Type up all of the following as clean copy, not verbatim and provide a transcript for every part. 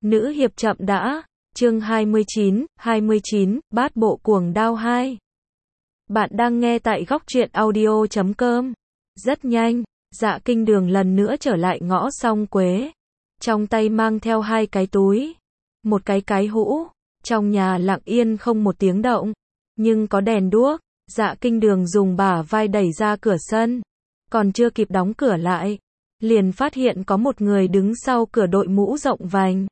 Nữ hiệp chậm đã. Chương 29, bát bộ cuồng đao 2. Bạn đang nghe tại góc truyện audio.com. Rất nhanh, Dạ Kinh Đường lần nữa trở lại ngõ Song Quế. Trong tay mang theo hai cái túi, một cái hũ. Trong nhà lặng yên không một tiếng động, nhưng có đèn đuốc. Dạ Kinh Đường dùng bả vai đẩy ra cửa sân. Còn chưa kịp đóng cửa lại, liền phát hiện có một người đứng sau cửa đội mũ rộng vành.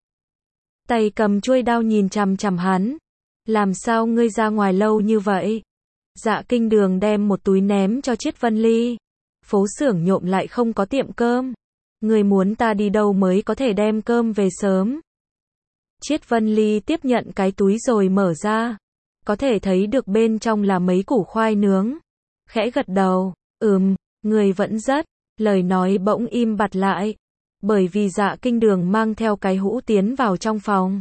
Tay cầm chuôi đao nhìn chằm chằm hắn. Làm sao ngươi ra ngoài lâu như vậy? Dạ Kinh Đường đem một túi ném cho Chiết Vân Ly. Phố xưởng nhộm lại không có tiệm cơm. Ngươi muốn ta đi đâu mới có thể đem cơm về sớm? Chiết Vân Ly tiếp nhận cái túi rồi mở ra. Có thể thấy được bên trong là mấy củ khoai nướng. Khẽ gật đầu, người vẫn rất. Lời nói bỗng im bặt lại. Bởi vì Dạ Kinh Đường mang theo cái hũ tiến vào trong phòng.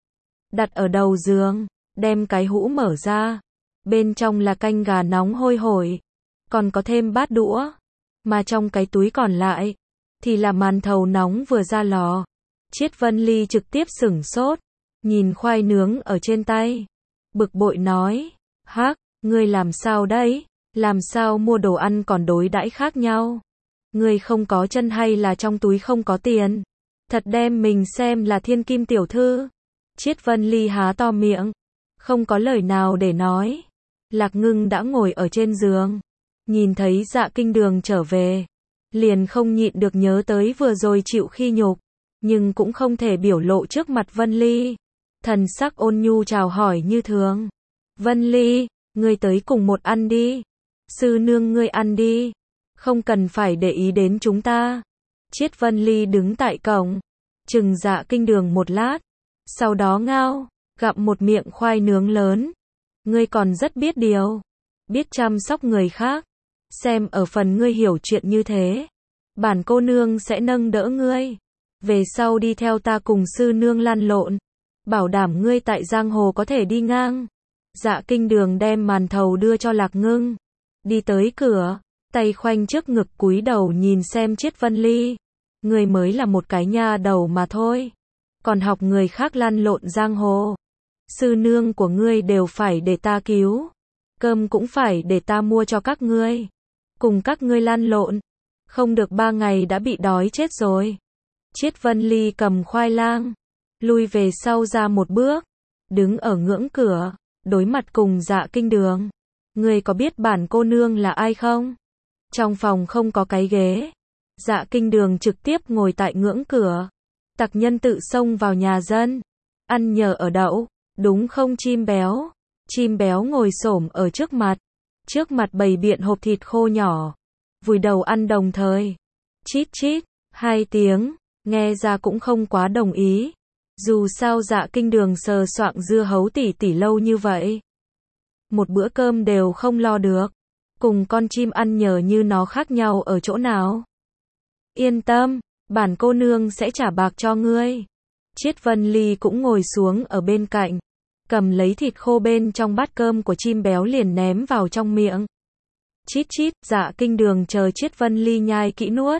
Đặt ở đầu giường, đem cái hũ mở ra. Bên trong là canh gà nóng hôi hổi. Còn có thêm bát đũa. Mà trong cái túi còn lại, thì là màn thầu nóng vừa ra lò. Chiết Vân Ly trực tiếp sửng sốt. Nhìn khoai nướng ở trên tay. Bực bội nói, hắc, ngươi làm sao đấy? Làm sao mua đồ ăn còn đối đãi khác nhau? Ngươi không có chân hay là trong túi không có tiền? Thật đem mình xem là thiên kim tiểu thư. Chiết Vân Ly há to miệng, không có lời nào để nói. Lạc Ngưng đã ngồi ở trên giường, nhìn thấy Dạ Kinh Đường trở về, liền không nhịn được nhớ tới vừa rồi chịu khi nhục, nhưng cũng không thể biểu lộ trước mặt Vân Ly. Thần sắc ôn nhu chào hỏi như thường. Vân Ly, ngươi tới cùng một ăn đi. Sư nương ngươi ăn đi. Không cần phải để ý đến chúng ta. Chiết Vân Ly đứng tại cổng, chừng Dạ Kinh Đường một lát. Sau đó ngao, gặm một miệng khoai nướng lớn. Ngươi còn rất biết điều. Biết chăm sóc người khác. Xem ở phần ngươi hiểu chuyện như thế, bản cô nương sẽ nâng đỡ ngươi. Về sau đi theo ta cùng sư nương lăn lộn. Bảo đảm ngươi tại giang hồ có thể đi ngang. Dạ Kinh Đường đem màn thầu đưa cho Lạc Ngưng. Đi tới cửa, tay khoanh trước ngực cúi đầu nhìn xem Chiết Vân Ly. Ngươi mới là một cái nha đầu mà thôi. Còn học người khác lăn lộn giang hồ. Sư nương của ngươi đều phải để ta cứu. Cơm cũng phải để ta mua cho các ngươi. Cùng các ngươi lăn lộn. Không được 3 ngày đã bị đói chết rồi. Chiết Vân Ly cầm khoai lang, lui về sau ra một bước, đứng ở ngưỡng cửa, đối mặt cùng Dạ Kinh Đường. Ngươi có biết bản cô nương là ai không? Trong phòng không có cái ghế. Dạ Kinh Đường trực tiếp ngồi tại ngưỡng cửa. Tặc nhân tự xông vào nhà dân. Ăn nhờ ở đậu, đúng không chim béo? Chim béo ngồi xổm ở trước mặt. Trước mặt bày biện hộp thịt khô nhỏ. Vùi đầu ăn đồng thời. Chít chít, 2 tiếng, nghe ra cũng không quá đồng ý. Dù sao Dạ Kinh Đường sờ soạng dưa hấu tỉ lâu như vậy. Một bữa cơm đều không lo được. Cùng con chim ăn nhờ như nó khác nhau ở chỗ nào? Yên tâm, bản cô nương sẽ trả bạc cho ngươi. Chiết Vân Ly cũng ngồi xuống ở bên cạnh. Cầm lấy thịt khô bên trong bát cơm của chim béo liền ném vào trong miệng. Chít chít, Dạ Kinh Đường chờ Chiết Vân Ly nhai kỹ nuốt.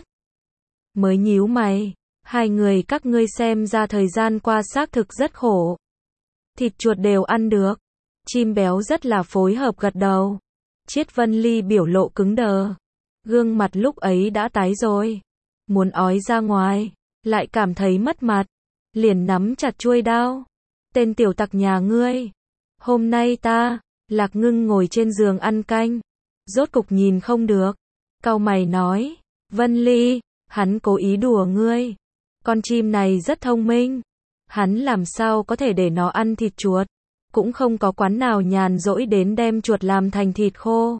Mới nhíu mày. Hai người các ngươi xem ra thời gian qua xác thực rất khổ. Thịt chuột đều ăn được. Chim béo rất là phối hợp gật đầu. Chiết Vân Ly biểu lộ cứng đờ. Gương mặt lúc ấy đã tái rồi. Muốn ói ra ngoài, lại cảm thấy mất mặt. Liền nắm chặt chuôi đao. Tên tiểu tặc nhà ngươi. Hôm nay ta, Lạc Ngưng ngồi trên giường ăn canh. Rốt cục nhìn không được. Cau mày nói, Vân Ly, hắn cố ý đùa ngươi. Con chim này rất thông minh. Hắn làm sao có thể để nó ăn thịt chuột. Cũng không có quán nào nhàn rỗi đến đem chuột làm thành thịt khô.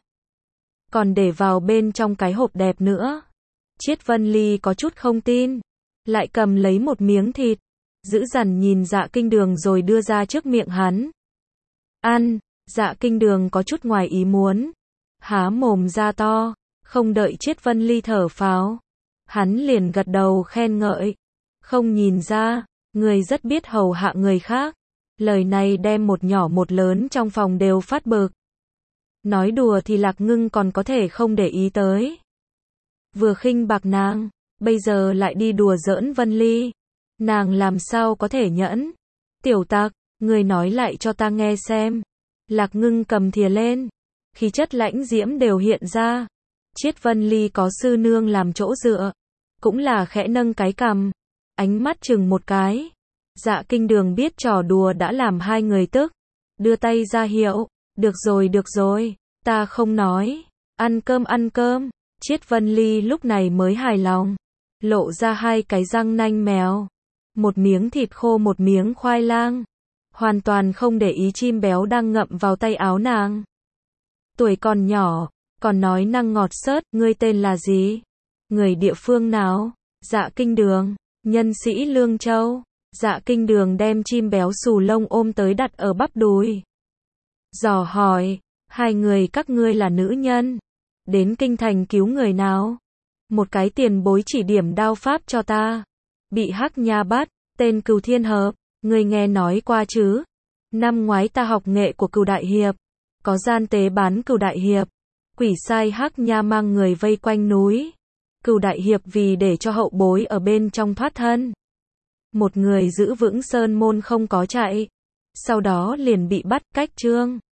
Còn để vào bên trong cái hộp đẹp nữa. Chiết Vân Ly có chút không tin. Lại cầm lấy một miếng thịt. Dữ dằn nhìn Dạ Kinh Đường rồi đưa ra trước miệng hắn. Ăn, Dạ Kinh Đường có chút ngoài ý muốn. Há mồm ra to. Không đợi Chiết Vân Ly thở phào. Hắn liền gật đầu khen ngợi. Không nhìn ra, người rất biết hầu hạ người khác. Lời này đem một nhỏ một lớn trong phòng đều phát bực. Nói đùa thì Lạc Ngưng còn có thể không để ý tới. Vừa khinh bạc nàng, bây giờ lại đi đùa giỡn Vân Ly. Nàng làm sao có thể nhẫn? Tiểu tặc, người nói lại cho ta nghe xem. Lạc Ngưng cầm thìa lên, khí chất lãnh diễm đều hiện ra. Chiết Vân Ly có sư nương làm chỗ dựa, cũng là khẽ nâng cái cằm, ánh mắt chừng một cái. Dạ Kinh Đường biết trò đùa đã làm hai người tức, đưa tay ra hiệu, được rồi, ta không nói, ăn cơm. Chiết Vân Ly lúc này mới hài lòng, lộ ra hai cái răng nanh mèo, một miếng thịt khô một miếng khoai lang, hoàn toàn không để ý chim béo đang ngậm vào tay áo nàng. Tuổi còn nhỏ, còn nói năng ngọt xớt, ngươi tên là gì? Người địa phương nào? Dạ Kinh Đường, nhân sĩ Lương Châu. Dạ Kinh Đường đem chim béo xù lông ôm tới đặt ở bắp đùi. Dò hỏi, hai người các ngươi là nữ nhân, đến kinh thành cứu người nào? Một cái tiền bối chỉ điểm đao pháp cho ta, bị Hắc Nha bắt, tên Cừu Thiên Hợp, ngươi nghe nói qua chứ? Năm ngoái ta học nghệ của Cừu Đại Hiệp, có gian tế bán Cừu Đại Hiệp, quỷ sai Hắc Nha mang người vây quanh núi. Cừu Đại Hiệp vì để cho hậu bối ở bên trong thoát thân, một người giữ vững sơn môn không có chạy, sau đó liền bị bắt, cách chương.